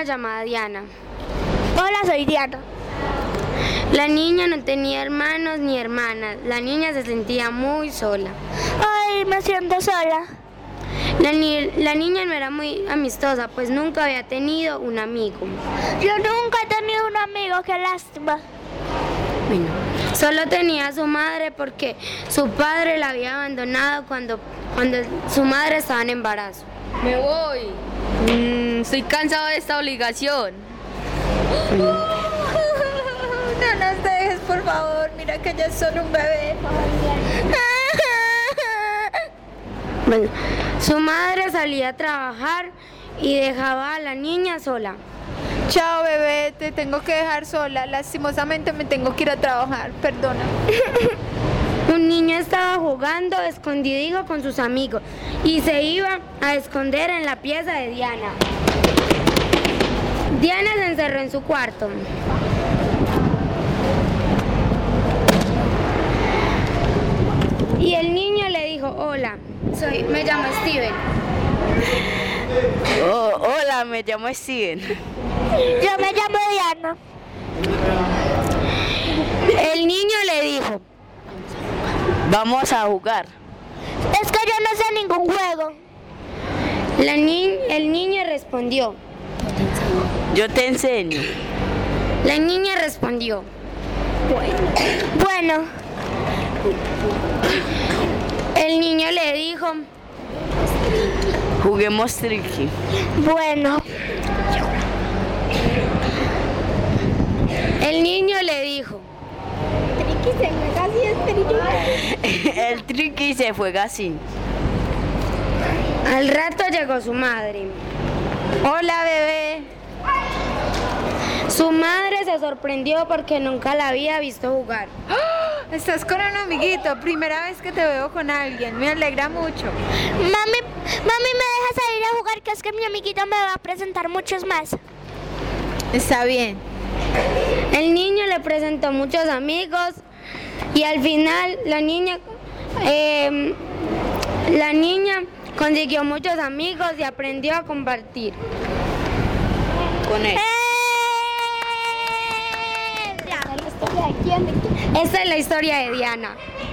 niña llamada Diana. Hola, soy Diana. La niña no tenía hermanos ni hermanas. La niña se sentía muy sola. Ay, me siento sola. La niña no era muy amistosa, pues nunca había tenido un amigo. Yo nunca he tenido un amigo, qué lástima. Bueno, solo tenía a su madre porque su padre la había abandonado cuando su madre estaba en embarazo. Me voy. Estoy cansado de esta obligación. No nos dejes, por favor. Mira que ya es solo un bebé. Bueno, su madre salía a trabajar y dejaba a la niña sola. Chao, bebé, te tengo que dejar sola. Lastimosamente me tengo que ir a trabajar. Perdona. Un niño estaba jugando escondidijo con sus amigos y se iba a esconder en la pieza de Diana. Diana se encerró en su cuarto. Y el niño le dijo, hola, me llamo Steven. Oh, hola, me llamo Steven. Yo me llamo Diana. El niño le dijo, vamos a jugar. Es que yo no sé ningún juego. El niño respondió. Yo te enseño. La niña respondió. Bueno. El niño le dijo. Juguemos triqui. Bueno. El niño le dijo. El triqui se juega así. Al rato llegó su madre. Hola, bebé. Su madre se sorprendió porque nunca la había visto jugar. ¡Oh! Estás con un amiguito. Primera vez que te veo con alguien. Me alegra mucho. Mami, ¿me dejas salir a jugar? Que es que mi amiguito me va a presentar muchos más. Está bien. El niño le presentó muchos amigos y al final la niña consiguió muchos amigos y aprendió a compartir Con él. Esta es la historia de Diana.